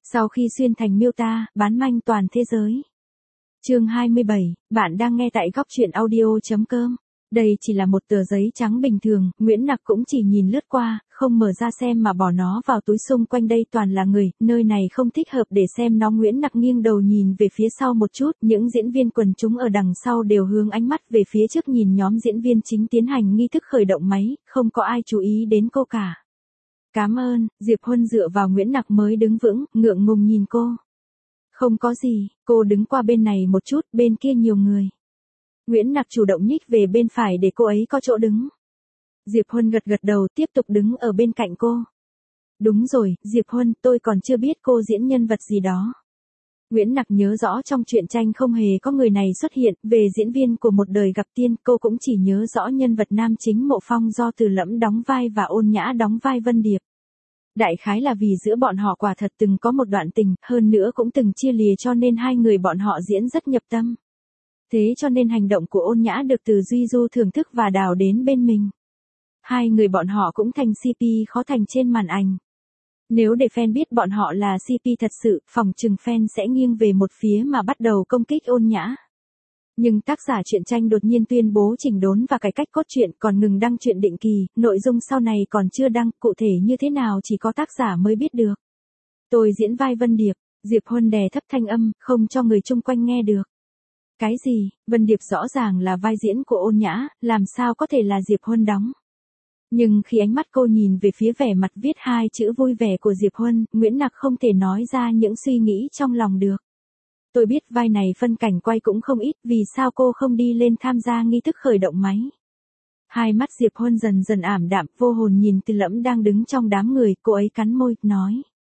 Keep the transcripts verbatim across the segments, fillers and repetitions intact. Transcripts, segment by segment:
Sau khi xuyên thành miêu ta, bán manh toàn thế giới. Chương hai mươi bảy, bạn đang nghe tại góc truyện audio.com. Đây chỉ là một tờ giấy trắng bình thường, Nguyễn Nặc cũng chỉ nhìn lướt qua, không mở ra xem mà bỏ nó vào túi. Xung quanh đây toàn là người, nơi này không thích hợp để xem nó. Nguyễn Nặc nghiêng đầu nhìn về phía sau một chút, những diễn viên quần chúng ở đằng sau đều hướng ánh mắt về phía trước nhìn nhóm diễn viên chính tiến hành nghi thức khởi động máy, không có ai chú ý đến cô cả. Cảm ơn, Diệp Huân dựa vào Nguyễn Nặc mới đứng vững, ngượng ngùng nhìn cô. Không có gì, cô đứng qua bên này một chút, bên kia nhiều người. Nguyễn Nặc chủ động nhích về bên phải để cô ấy có chỗ đứng. Diệp Huân gật gật đầu tiếp tục đứng ở bên cạnh cô. Đúng rồi, Diệp Huân, tôi còn chưa biết cô diễn nhân vật gì đó. Nguyễn Nặc nhớ rõ trong truyện tranh không hề có người này xuất hiện, về diễn viên của một đời gặp tiên, cô cũng chỉ nhớ rõ nhân vật nam chính Mộ Phong do Từ Lẫm đóng vai và Ôn Nhã đóng vai Vân Điệp. Đại khái là vì giữa bọn họ quả thật từng có một đoạn tình, hơn nữa cũng từng chia lìa cho nên hai người bọn họ diễn rất nhập tâm. Thế cho nên hành động của Ôn Nhã được Từ Duy Du thưởng thức và đào đến bên mình. Hai người bọn họ cũng thành xê pê khó thành trên màn ảnh. Nếu để fan biết bọn họ là xê pê thật sự, phòng trừng fan sẽ nghiêng về một phía mà bắt đầu công kích Ôn Nhã. Nhưng tác giả truyện tranh đột nhiên tuyên bố chỉnh đốn và cải cách cốt truyện, còn ngừng đăng truyện định kỳ, nội dung sau này còn chưa đăng, cụ thể như thế nào chỉ có tác giả mới biết được. Tôi diễn vai Vân Điệp, Diệp Huân đè thấp thanh âm, không cho người chung quanh nghe được. Cái gì, Vân Điệp rõ ràng là vai diễn của Ôn Nhã, làm sao có thể là Diệp Huân đóng. Nhưng khi ánh mắt cô nhìn về phía vẻ mặt viết hai chữ vui vẻ của Diệp Huân, Nguyễn Nặc không thể nói ra những suy nghĩ trong lòng được. Tôi biết vai này phân cảnh quay cũng không ít, vì sao cô không đi lên tham gia nghi thức khởi động máy. Hai mắt Diệp Huân dần dần ảm đạm, vô hồn nhìn Từ Lẫm đang đứng trong đám người, cô ấy cắn môi, nói.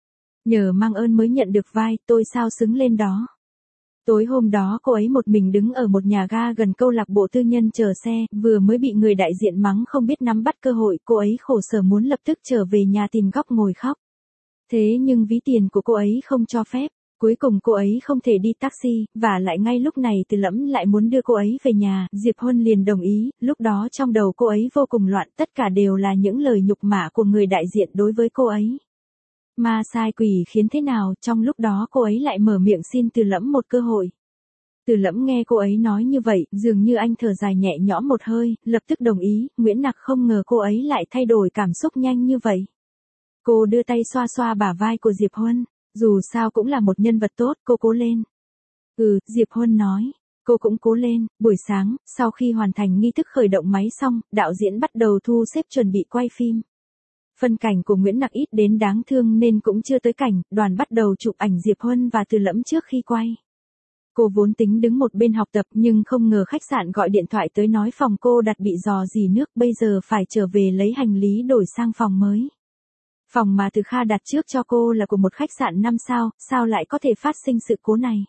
Nhờ mang ơn mới nhận được vai, tôi sao xứng lên đó. Tối hôm đó cô ấy một mình đứng ở một nhà ga gần câu lạc bộ tư nhân chờ xe, vừa mới bị người đại diện mắng không biết nắm bắt cơ hội, cô ấy khổ sở muốn lập tức trở về nhà tìm góc ngồi khóc. Thế nhưng ví tiền của cô ấy không cho phép. Cuối cùng cô ấy không thể đi taxi, và lại ngay lúc này Từ Lẫm lại muốn đưa cô ấy về nhà, Diệp Huân liền đồng ý, lúc đó trong đầu cô ấy vô cùng loạn, tất cả đều là những lời nhục mạ của người đại diện đối với cô ấy. Ma sai quỷ khiến thế nào, trong lúc đó cô ấy lại mở miệng xin Từ Lẫm một cơ hội. Từ Lẫm nghe cô ấy nói như vậy, dường như anh thở dài nhẹ nhõm một hơi, lập tức đồng ý. Nguyễn Nặc không ngờ cô ấy lại thay đổi cảm xúc nhanh như vậy. Cô đưa tay xoa xoa bả vai của Diệp Huân. Dù sao cũng là một nhân vật tốt, cô cố lên. Ừ, Diệp Huân nói. Cô cũng cố lên. Buổi sáng, sau khi hoàn thành nghi thức khởi động máy xong, đạo diễn bắt đầu thu xếp chuẩn bị quay phim. Phân cảnh của Nguyễn Nặc ít đến đáng thương nên cũng chưa tới cảnh, đoàn bắt đầu chụp ảnh Diệp Huân và Từ Lẫm trước khi quay. Cô vốn tính đứng một bên học tập nhưng không ngờ khách sạn gọi điện thoại tới nói phòng cô đặt bị rò rỉ nước, bây giờ phải trở về lấy hành lý đổi sang phòng mới. Phòng mà Từ Kha đặt trước cho cô là của một khách sạn năm sao, sao lại có thể phát sinh sự cố này?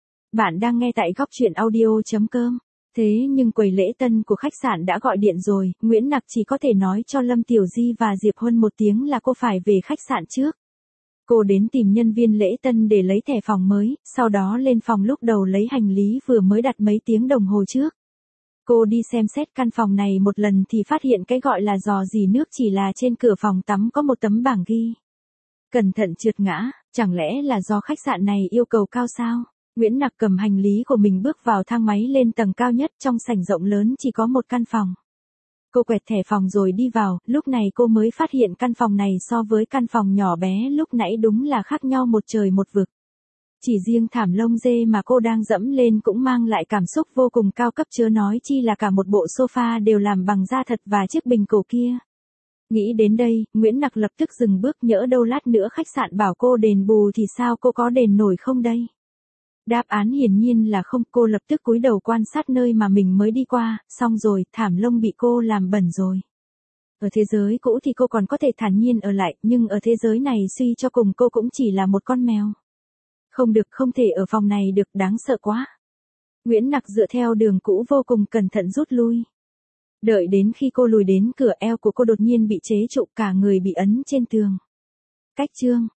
Bạn đang nghe tại góc truyện audio.com. Thế nhưng quầy lễ tân của khách sạn đã gọi điện rồi, Nguyễn Nặc chỉ có thể nói cho Lâm Tiểu Di và Diệp Huân một tiếng là cô phải về khách sạn trước. Cô đến tìm nhân viên lễ tân để lấy thẻ phòng mới, sau đó lên phòng lúc đầu lấy hành lý vừa mới đặt mấy tiếng đồng hồ trước. Cô đi xem xét căn phòng này một lần thì phát hiện cái gọi là rò rỉ nước chỉ là trên cửa phòng tắm có một tấm bảng ghi. Cẩn thận trượt ngã, chẳng lẽ là do khách sạn này yêu cầu cao sao? Nguyễn Nặc cầm hành lý của mình bước vào thang máy lên tầng cao nhất, trong sảnh rộng lớn chỉ có một căn phòng. Cô quẹt thẻ phòng rồi đi vào, lúc này cô mới phát hiện căn phòng này so với căn phòng nhỏ bé lúc nãy đúng là khác nhau một trời một vực. Chỉ riêng thảm lông dê mà cô đang dẫm lên cũng mang lại cảm xúc vô cùng cao cấp, chớ nói chi là cả một bộ sofa đều làm bằng da thật và chiếc bình cổ kia. Nghĩ đến đây, Nguyễn Nặc lập tức dừng bước, nhỡ đâu lát nữa khách sạn bảo cô đền bù thì sao, cô có đền nổi không đây? Đáp án hiển nhiên là không, cô lập tức cúi đầu quan sát nơi mà mình mới đi qua, xong rồi, thảm lông bị cô làm bẩn rồi. Ở thế giới cũ thì cô còn có thể thản nhiên ở lại, nhưng ở thế giới này suy cho cùng cô cũng chỉ là một con mèo. Không được, không thể ở phòng này được, đáng sợ quá. Nguyễn Nặc dựa theo đường cũ vô cùng cẩn thận rút lui. Đợi đến khi cô lùi đến cửa, eo của cô đột nhiên bị chế trụ, cả người bị ấn trên tường. Cách chương,